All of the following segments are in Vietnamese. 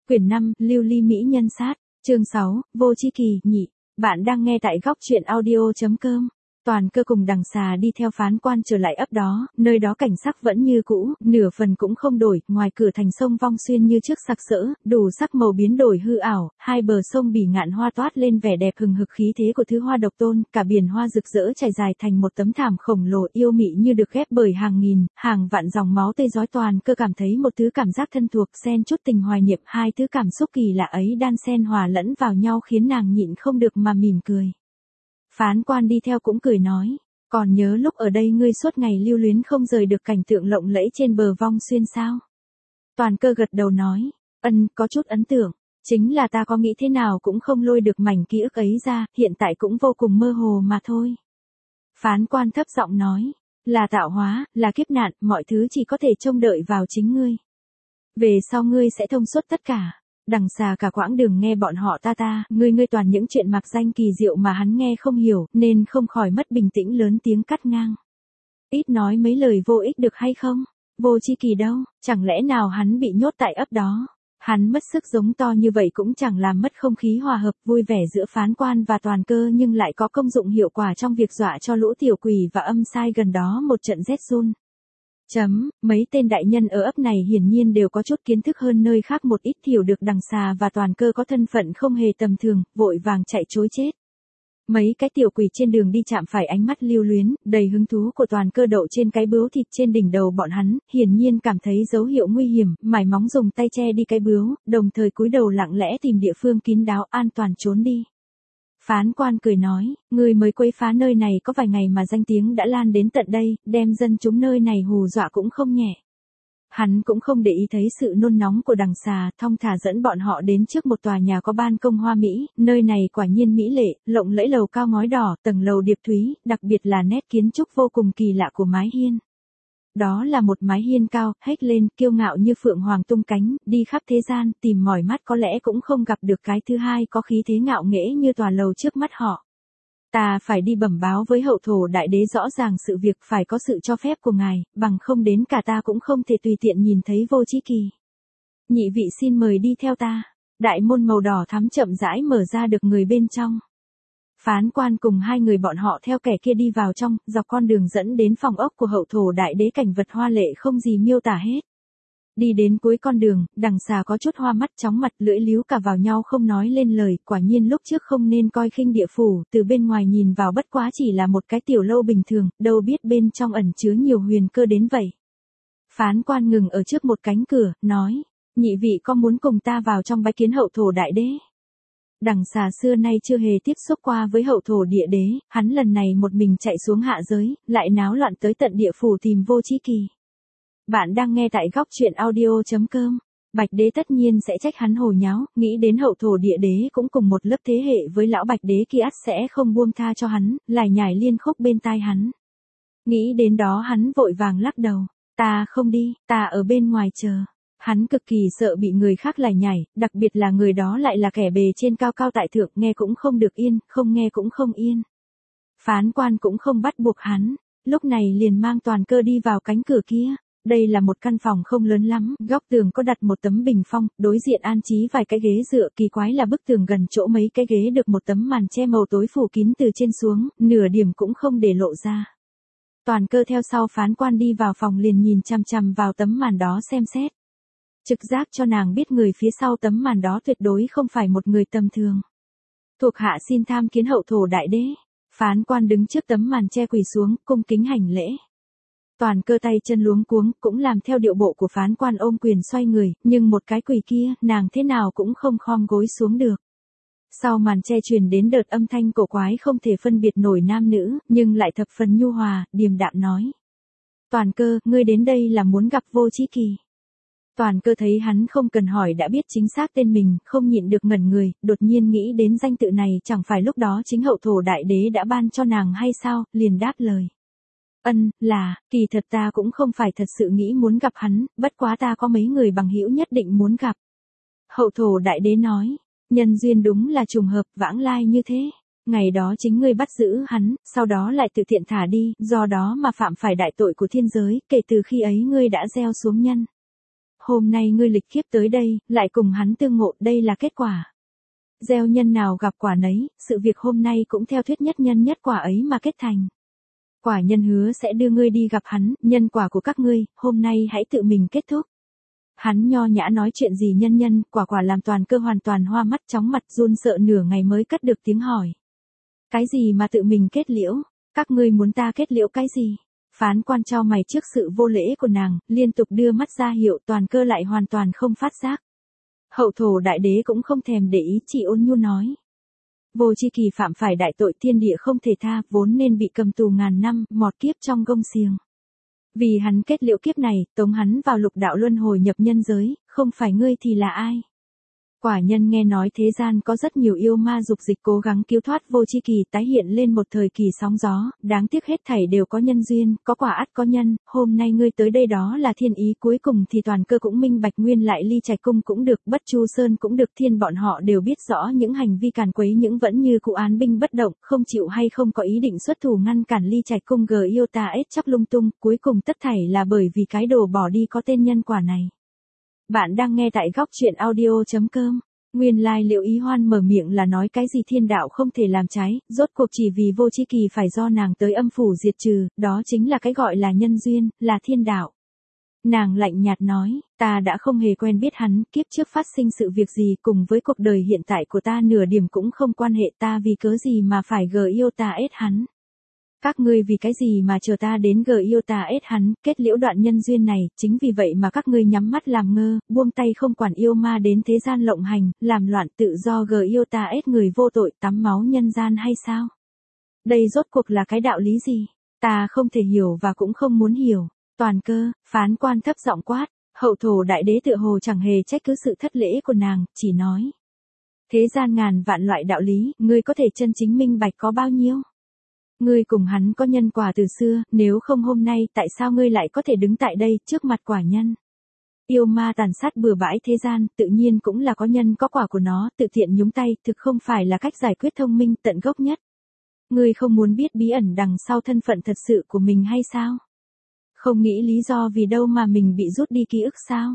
Quyển 5, Lưu ly mỹ nhân sát, chương 6, Vô Chi Kỳ, nhị. Bạn đang nghe tại góc truyện audio.com. Toàn Cơ cùng Đằng Xà đi theo phán quan trở lại ấp đó, nơi đó cảnh sắc vẫn như cũ, nửa phần cũng không đổi, ngoài cửa thành sông Vong Xuyên như trước sặc sỡ, đủ sắc màu biến đổi hư ảo, hai bờ sông bỉ ngạn hoa toát lên vẻ đẹp hừng hực khí thế của thứ hoa độc tôn, cả biển hoa rực rỡ trải dài thành một tấm thảm khổng lồ yêu mị như được ghép bởi hàng nghìn, hàng vạn dòng máu tươi rói. Toàn Cơ cảm thấy một thứ cảm giác thân thuộc xen chút tình hoài niệm, hai thứ cảm xúc kỳ lạ ấy đan xen hòa lẫn vào nhau khiến nàng nhịn không được mà mỉm cười. Phán quan đi theo cũng cười nói, còn nhớ lúc ở đây ngươi suốt ngày lưu luyến không rời được cảnh tượng lộng lẫy trên bờ Vong Xuyên sao? Toàn Cơ gật đầu nói, có chút ấn tượng, chính là ta có nghĩ thế nào cũng không lôi được mảnh ký ức ấy ra, hiện tại cũng vô cùng mơ hồ mà thôi. Phán quan thấp giọng nói, là tạo hóa, là kiếp nạn, mọi thứ chỉ có thể trông đợi vào chính ngươi. Về sau ngươi sẽ thông suốt tất cả. Đằng Xà cả quãng đường nghe bọn họ ngươi toàn những chuyện mạc danh kỳ diệu mà hắn nghe không hiểu, nên không khỏi mất bình tĩnh lớn tiếng cắt ngang. Ít nói mấy lời vô ích được hay không? Vô Chi Kỳ đâu, chẳng lẽ nào hắn bị nhốt tại ấp đó? Hắn mất sức giống to như vậy cũng chẳng làm mất không khí hòa hợp vui vẻ giữa phán quan và Toàn Cơ, nhưng lại có công dụng hiệu quả trong việc dọa cho lũ tiểu quỷ và âm sai gần đó một trận rét run. Mấy tên đại nhân ở ấp này hiển nhiên đều có chút kiến thức hơn nơi khác một ít, hiểu được Đằng Xà và Toàn Cơ có thân phận không hề tầm thường, vội vàng chạy trối chết. Mấy cái tiểu quỷ trên đường đi chạm phải ánh mắt lưu luyến, đầy hứng thú của Toàn Cơ đậu trên cái bướu thịt trên đỉnh đầu bọn hắn, hiển nhiên cảm thấy dấu hiệu nguy hiểm, mải móng dùng tay che đi cái bướu, đồng thời cúi đầu lặng lẽ tìm địa phương kín đáo an toàn trốn đi. Phán quan cười nói, ngươi mới quấy phá nơi này có vài ngày mà danh tiếng đã lan đến tận đây, đem dân chúng nơi này hù dọa cũng không nhẹ. Hắn cũng không để ý thấy sự nôn nóng của Đằng Xà, thong thả dẫn bọn họ đến trước một tòa nhà có ban công hoa mỹ, nơi này quả nhiên mỹ lệ, lộng lẫy, lầu cao ngói đỏ, tầng lầu điệp thúy, đặc biệt là nét kiến trúc vô cùng kỳ lạ của mái hiên. Đó là một mái hiên cao, hếch lên, kiêu ngạo như phượng hoàng tung cánh, đi khắp thế gian, tìm mỏi mắt có lẽ cũng không gặp được cái thứ hai có khí thế ngạo nghễ như tòa lầu trước mắt họ. Ta phải đi bẩm báo với hậu thổ đại đế rõ ràng sự việc, phải có sự cho phép của ngài, bằng không đến cả ta cũng không thể tùy tiện nhìn thấy Vô Chi Kỳ. Nhị vị xin mời đi theo ta. Đại môn màu đỏ thắm chậm rãi mở ra được người bên trong. Phán quan cùng hai người bọn họ theo kẻ kia đi vào trong, dọc con đường dẫn đến phòng ốc của hậu thổ đại đế, cảnh vật hoa lệ không gì miêu tả hết. Đi đến cuối con đường, Đằng Xà có chút hoa mắt chóng mặt, lưỡi líu cả vào nhau không nói lên lời, quả nhiên lúc trước không nên coi khinh địa phủ, từ bên ngoài nhìn vào bất quá chỉ là một cái tiểu lâu bình thường, đâu biết bên trong ẩn chứa nhiều huyền cơ đến vậy. Phán quan ngừng ở trước một cánh cửa, nói, nhị vị có muốn cùng ta vào trong bái kiến hậu thổ đại đế? Đằng Xà xưa nay chưa hề tiếp xúc qua với hậu thổ địa đế, hắn lần này một mình chạy xuống hạ giới, lại náo loạn tới tận địa phủ tìm Vô Chi Kỳ. Bạn đang nghe tại góc truyện audio.com. Bạch đế tất nhiên sẽ trách hắn hồ nháo, nghĩ đến hậu thổ địa đế cũng cùng một lớp thế hệ với lão Bạch đế kia, ắt sẽ không buông tha cho hắn, lải nhải liên khúc bên tai hắn. Nghĩ đến đó hắn vội vàng lắc đầu, ta không đi, ta ở bên ngoài chờ. Hắn cực kỳ sợ bị người khác lải nhải, đặc biệt là người đó lại là kẻ bề trên cao cao tại thượng, nghe cũng không được yên, không nghe cũng không yên. Phán quan cũng không bắt buộc hắn, lúc này liền mang Toàn Cơ đi vào cánh cửa kia. Đây là một căn phòng không lớn lắm, góc tường có đặt một tấm bình phong, đối diện an trí vài cái ghế dựa, kỳ quái là bức tường gần chỗ mấy cái ghế được một tấm màn che màu tối phủ kín từ trên xuống, nửa điểm cũng không để lộ ra. Toàn Cơ theo sau phán quan đi vào phòng liền nhìn chằm chằm vào tấm màn đó xem xét. Trực giác cho nàng biết người phía sau tấm màn đó tuyệt đối không phải một người tầm thường. Thuộc hạ xin tham kiến hậu thổ đại đế. Phán quan đứng trước tấm màn che quỳ xuống, cung kính hành lễ. Toàn Cơ tay chân luống cuống, cũng làm theo điệu bộ của phán quan, ôm quyền xoay người, nhưng một cái quỳ kia, nàng thế nào cũng không khom gối xuống được. Sau màn che truyền đến đợt âm thanh cổ quái không thể phân biệt nổi nam nữ, nhưng lại thập phần nhu hòa, điềm đạm nói. Toàn Cơ, ngươi đến đây là muốn gặp Vô Chi Kỳ. Toàn Cơ thấy hắn không cần hỏi đã biết chính xác tên mình, không nhịn được ngẩn người, đột nhiên nghĩ đến danh tự này chẳng phải lúc đó chính hậu thổ đại đế đã ban cho nàng hay sao, liền đáp lời. Kỳ thật ta cũng không phải thật sự nghĩ muốn gặp hắn, bất quá ta có mấy người bằng hữu nhất định muốn gặp. Hậu thổ đại đế nói, nhân duyên đúng là trùng hợp, vãng lai như thế. Ngày đó chính ngươi bắt giữ hắn, sau đó lại tự tiện thả đi, do đó mà phạm phải đại tội của thiên giới, kể từ khi ấy ngươi đã gieo xuống nhân hôm nay ngươi lịch kiếp tới đây, lại cùng hắn tương ngộ, đây là kết quả. Gieo nhân nào gặp quả nấy, sự việc hôm nay cũng theo thuyết nhất nhân nhất quả ấy mà kết thành. Quả nhân hứa sẽ đưa ngươi đi gặp hắn, nhân quả của các ngươi, hôm nay hãy tự mình kết thúc. Hắn nho nhã nói chuyện gì nhân nhân, quả làm Toàn Cơ hoàn toàn hoa mắt chóng mặt run sợ nửa ngày mới cất được tiếng hỏi. Cái gì mà tự mình kết liễu, các ngươi muốn ta kết liễu cái gì? Phán quan chau mày trước sự vô lễ của nàng, liên tục đưa mắt ra hiệu Toàn Cơ lại hoàn toàn không phát giác. Hậu thổ đại đế cũng không thèm để ý, chỉ ôn nhu nói. Vô Chi Kỳ phạm phải đại tội thiên địa không thể tha, vốn nên bị cầm tù ngàn năm, mọt kiếp trong gông xiềng. Vì hắn kết liễu kiếp này, tống hắn vào lục đạo luân hồi nhập nhân giới, không phải ngươi thì là ai? Quả nhân nghe nói thế gian có rất nhiều yêu ma dục dịch cố gắng cứu thoát Vô Chi Kỳ, tái hiện lên một thời kỳ sóng gió, đáng tiếc hết thảy đều có nhân duyên, có quả ắt có nhân, hôm nay ngươi tới đây đó là thiên ý, cuối cùng thì Toàn Cơ cũng minh bạch, nguyên lại Ly Trạch Cung cũng được, Bất Chu Sơn cũng được, thiên bọn họ đều biết rõ những hành vi càn quấy những vẫn như cũ án binh bất động, không chịu hay không có ý định xuất thủ ngăn cản Ly Trạch Cung yêu ta ết chóc lung tung, cuối cùng tất thảy là bởi vì cái đồ bỏ đi có tên nhân quả này. Bạn đang nghe tại góc truyện audio.com. Nguyên lai Liễu Ý Hoan mở miệng là nói cái gì thiên đạo không thể làm trái, rốt cuộc chỉ vì Vô Chi Kỳ phải do nàng tới âm phủ diệt trừ, đó chính là cái gọi là nhân duyên, là thiên đạo. Nàng lạnh nhạt nói, ta đã không hề quen biết hắn, kiếp trước phát sinh sự việc gì cùng với cuộc đời hiện tại của ta nửa điểm cũng không quan hệ, ta vì cớ gì mà phải yêu ta ết hắn. Các ngươi vì cái gì mà chờ ta đến yêu ta ết hắn, kết liễu đoạn nhân duyên này, chính vì vậy mà các ngươi nhắm mắt làm ngơ, buông tay không quản yêu ma đến thế gian lộng hành, làm loạn tự do yêu ta ết người vô tội tắm máu nhân gian hay sao? Đây rốt cuộc là cái đạo lý gì? Ta không thể hiểu và cũng không muốn hiểu. Toàn Cơ, phán quan thấp giọng quát, hậu thổ đại đế tựa hồ chẳng hề trách cứ sự thất lễ của nàng, chỉ nói. Thế gian ngàn vạn loại đạo lý, ngươi có thể chân chính minh bạch có bao nhiêu? Ngươi cùng hắn có nhân quả từ xưa, nếu không hôm nay tại sao ngươi lại có thể đứng tại đây trước mặt quả nhân? Yêu ma tàn sát bừa bãi thế gian, tự nhiên cũng là có nhân có quả của nó, tự thiện nhúng tay, thực không phải là cách giải quyết thông minh tận gốc nhất. Ngươi không muốn biết bí ẩn đằng sau thân phận thật sự của mình hay sao? Không nghĩ lý do vì đâu mà mình bị rút đi ký ức sao?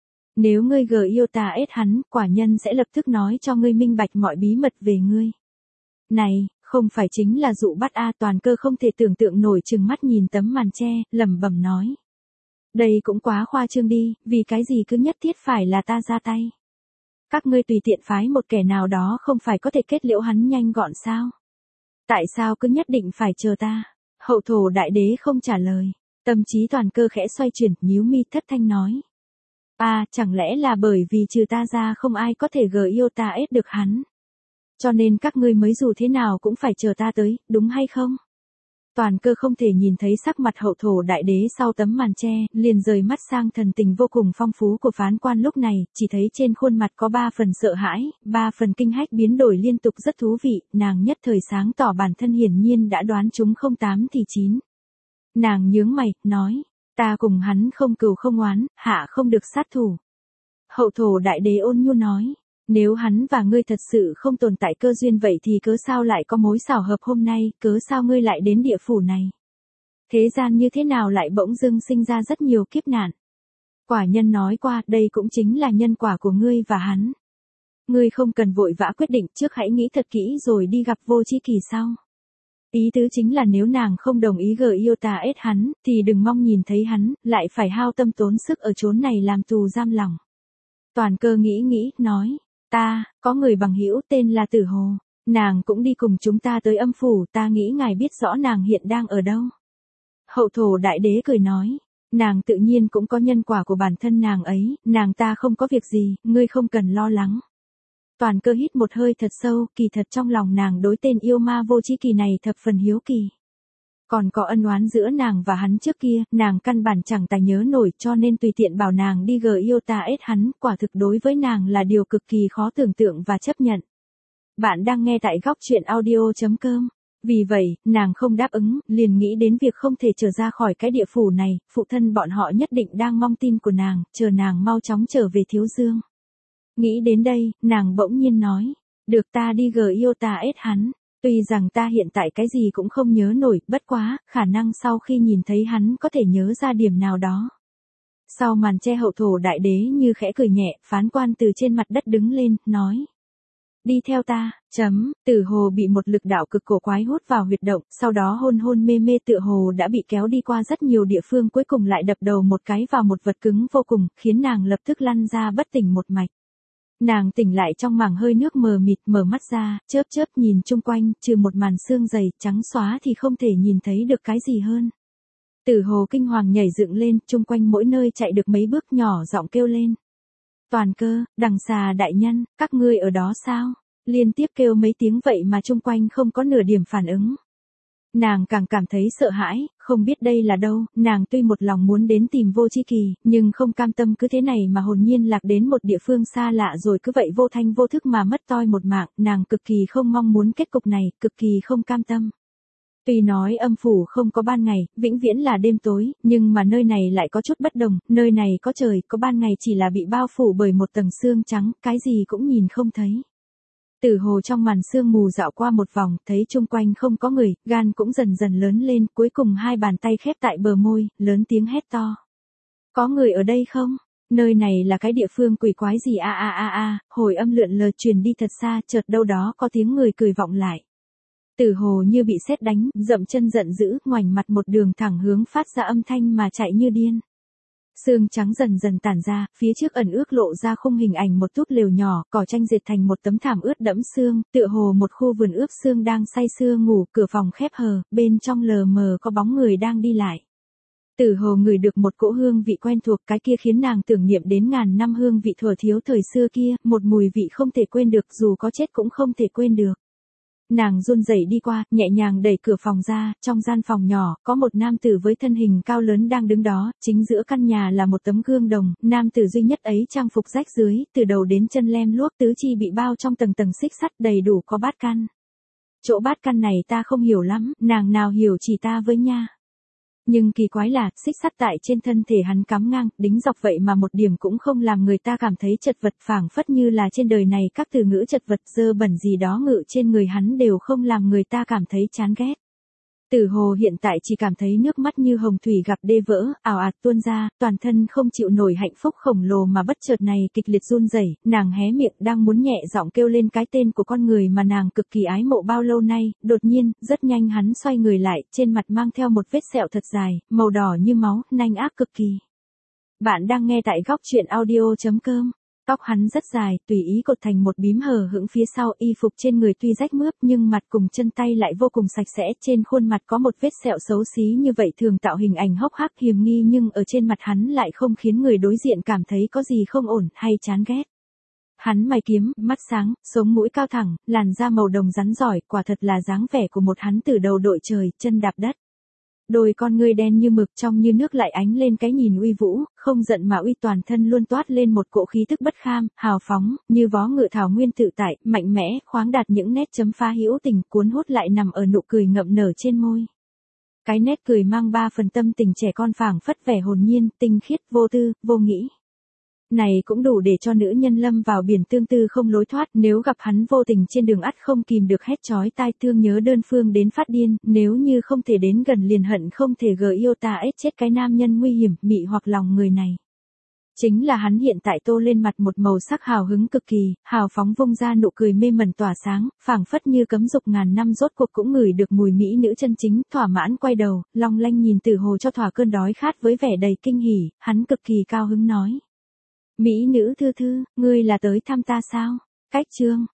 Nếu ngươi yêu ta ết hắn, quả nhân sẽ lập tức nói cho ngươi minh bạch mọi bí mật về ngươi. Này, không phải chính là dụ bắt Toàn Cơ không thể tưởng tượng nổi, trừng mắt nhìn tấm màn che, lẩm bẩm nói. Đây cũng quá khoa trương đi, vì cái gì cứ nhất thiết phải là ta ra tay. Các ngươi tùy tiện phái một kẻ nào đó không phải có thể kết liễu hắn nhanh gọn sao? Tại sao cứ nhất định phải chờ ta? Hậu thổ đại đế không trả lời. Tâm trí Toàn Cơ khẽ xoay chuyển, nhíu mi thất thanh nói. Chẳng lẽ là bởi vì trừ ta ra không ai có thể yêu ta ết được hắn? Cho nên các ngươi mới dù thế nào cũng phải chờ ta tới, đúng hay không? Toàn Cơ không thể nhìn thấy sắc mặt hậu thổ đại đế sau tấm màn che, liền rời mắt sang thần tình vô cùng phong phú của phán quan lúc này, chỉ thấy trên khuôn mặt có 3 phần sợ hãi, 3 phần kinh hách biến đổi liên tục rất thú vị, nàng nhất thời sáng tỏ bản thân hiển nhiên đã đoán chúng không 8 thì 9. Nàng nhướng mày, nói, ta cùng hắn không cừu không oán, hạ không được sát thủ. Hậu thổ đại đế ôn nhu nói. Nếu hắn và ngươi thật sự không tồn tại cơ duyên vậy thì cớ sao lại có mối xảo hợp hôm nay, cớ sao ngươi lại đến địa phủ này? Thế gian như thế nào lại bỗng dưng sinh ra rất nhiều kiếp nạn? Quả nhân nói qua, đây cũng chính là nhân quả của ngươi và hắn. Ngươi không cần vội vã quyết định, trước hãy nghĩ thật kỹ rồi đi gặp Vô Chi Kỳ sau. Ý tứ chính là nếu nàng không đồng ý yêu ta ết hắn, thì đừng mong nhìn thấy hắn, lại phải hao tâm tốn sức ở chốn này làm tù giam lòng. Toàn Cơ nghĩ, nói. Có người bằng hữu tên là Tử Hồ, nàng cũng đi cùng chúng ta tới âm phủ, ta nghĩ ngài biết rõ nàng hiện đang ở đâu. Hậu thổ đại đế cười nói, nàng tự nhiên cũng có nhân quả của bản thân nàng ấy, nàng ta không có việc gì, ngươi không cần lo lắng. Toàn Cơ hít một hơi thật sâu, kỳ thật trong lòng nàng đối tên yêu ma Vô Chi Kỳ này thập phần hiếu kỳ. Còn có ân oán giữa nàng và hắn trước kia, nàng căn bản chẳng tài nhớ nổi, cho nên tùy tiện bảo nàng đi yêu ta ết hắn, quả thực đối với nàng là điều cực kỳ khó tưởng tượng và chấp nhận. Bạn đang nghe tại góc truyện audio.com. Vì vậy, nàng không đáp ứng, liền nghĩ đến việc không thể trở ra khỏi cái địa phủ này, phụ thân bọn họ nhất định đang mong tin của nàng, chờ nàng mau chóng trở về Thiếu Dương. Nghĩ đến đây, nàng bỗng nhiên nói, được ta đi yêu ta ết hắn. Tuy rằng ta hiện tại cái gì cũng không nhớ nổi, bất quá, khả năng sau khi nhìn thấy hắn có thể nhớ ra điểm nào đó. Sau màn che hậu thổ đại đế như khẽ cười nhẹ, phán quan từ trên mặt đất đứng lên, nói. Đi theo ta, Tử Hồ bị một lực đạo cực cổ quái hút vào huyệt động, sau đó hôn hôn mê mê tựa hồ đã bị kéo đi qua rất nhiều địa phương, cuối cùng lại đập đầu một cái vào một vật cứng vô cùng, khiến nàng lập tức lăn ra bất tỉnh một mạch. Nàng tỉnh lại trong màng hơi nước mờ mịt, mở mắt ra, chớp chớp nhìn chung quanh, trừ một màn xương dày, trắng xóa thì không thể nhìn thấy được cái gì hơn. Tử Hồ kinh hoàng nhảy dựng lên, chung quanh mỗi nơi chạy được mấy bước nhỏ giọng kêu lên. Toàn Cơ, Đằng Xà đại nhân, các ngươi ở đó sao? Liên tiếp kêu mấy tiếng vậy mà chung quanh không có nửa điểm phản ứng. Nàng càng cảm thấy sợ hãi, không biết đây là đâu, nàng tuy một lòng muốn đến tìm Vô Chi Kỳ, nhưng không cam tâm cứ thế này mà hồn nhiên lạc đến một địa phương xa lạ rồi cứ vậy vô thanh vô thức mà mất toi một mạng, nàng cực kỳ không mong muốn kết cục này, cực kỳ không cam tâm. Tuy nói âm phủ không có ban ngày, vĩnh viễn là đêm tối, nhưng mà nơi này lại có chút bất đồng, nơi này có trời, có ban ngày chỉ là bị bao phủ bởi một tầng sương trắng, cái gì cũng nhìn không thấy. Tử Hồ trong màn sương mù dạo qua một vòng, thấy chung quanh không có người, gan cũng dần dần lớn lên, cuối cùng hai bàn tay khép tại bờ môi, lớn tiếng hét to. Có người ở đây không? Nơi này là cái địa phương quỷ quái gì hồi âm lượn lờ truyền đi thật xa, chợt đâu đó có tiếng người cười vọng lại. Tử Hồ như bị sét đánh, dậm chân giận dữ, ngoảnh mặt một đường thẳng hướng phát ra âm thanh mà chạy như điên. Sương trắng dần dần tản ra, phía trước ẩn ước lộ ra khung hình ảnh một túp lều nhỏ, cỏ tranh dệt thành một tấm thảm ướt đẫm sương, tựa hồ một khu vườn ướp sương đang say sưa ngủ, cửa phòng khép hờ, bên trong lờ mờ có bóng người đang đi lại. Tử Hồ ngửi được một cỗ hương vị quen thuộc, cái kia khiến nàng tưởng niệm đến ngàn năm hương vị thuở thiếu thời xưa kia, một mùi vị không thể quên được, dù có chết cũng không thể quên được. Nàng run rẩy đi qua, nhẹ nhàng đẩy cửa phòng ra, trong gian phòng nhỏ, có một nam tử với thân hình cao lớn đang đứng đó, chính giữa căn nhà là một tấm gương đồng, nam tử duy nhất ấy trang phục rách rưới, từ đầu đến chân lem luốc, tứ chi bị bao trong tầng tầng xích sắt, đầy đủ có bát căn. Chỗ bát căn này ta không hiểu lắm, nàng nào hiểu chỉ ta với nha. Nhưng kỳ quái là, xích sắt tại trên thân thể hắn cắm ngang, đính dọc vậy mà một điểm cũng không làm người ta cảm thấy chật vật, phảng phất như là trên đời này các từ ngữ chật vật dơ bẩn gì đó ngự trên người hắn đều không làm người ta cảm thấy chán ghét. Tử Hồ hiện tại chỉ cảm thấy nước mắt như hồng thủy gặp đê vỡ, ào ạt tuôn ra, toàn thân không chịu nổi hạnh phúc khổng lồ mà bất chợt này kịch liệt run rẩy, nàng hé miệng đang muốn nhẹ giọng kêu lên cái tên của con người mà nàng cực kỳ ái mộ bao lâu nay, đột nhiên, rất nhanh hắn xoay người lại, trên mặt mang theo một vết sẹo thật dài, màu đỏ như máu, nanh ác cực kỳ. Bạn đang nghe tại góc truyện audio.com. Tóc hắn rất dài, tùy ý cột thành một bím hở hững phía sau, y phục trên người tuy rách mướp nhưng mặt cùng chân tay lại vô cùng sạch sẽ, trên khuôn mặt có một vết sẹo xấu xí như vậy thường tạo hình ảnh hốc hác hiềm nghi nhưng ở trên mặt hắn lại không khiến người đối diện cảm thấy có gì không ổn hay chán ghét. Hắn mày kiếm, mắt sáng, sống mũi cao thẳng, làn da màu đồng rắn giỏi, quả thật là dáng vẻ của một hắn tử đầu đội trời, chân đạp đất. Đôi con ngươi đen như mực trong như nước lại ánh lên cái nhìn uy vũ, không giận mà uy, toàn thân luôn toát lên một cỗ khí tức bất kham, hào phóng, như vó ngựa thảo nguyên tự tại, mạnh mẽ, khoáng đạt những nét chấm phá hữu tình, cuốn hút lại nằm ở nụ cười ngậm nở trên môi. Cái nét cười mang ba phần tâm tình trẻ con phảng phất vẻ hồn nhiên, tinh khiết, vô tư, vô nghĩ. Này cũng đủ để cho nữ nhân lâm vào biển tương tư không lối thoát, nếu gặp hắn vô tình trên đường ắt không kìm được hét chói tai thương nhớ đơn phương đến phát điên, nếu như không thể đến gần liền hận không thể gờ yêu ta ết chết cái nam nhân nguy hiểm, mị hoặc lòng người này. Chính là hắn hiện tại tô lên mặt một màu sắc hào hứng cực kỳ, hào phóng vung ra nụ cười mê mẩn tỏa sáng, phảng phất như cấm dục ngàn năm rốt cuộc cũng ngửi được mùi mỹ nữ chân chính, thỏa mãn quay đầu, long lanh nhìn Tử Hồ cho thỏa cơn đói khát với vẻ đầy kinh hỉ, hắn cực kỳ cao hứng nói. Mỹ nữ thư thư, ngươi là tới thăm ta sao? Cách chương.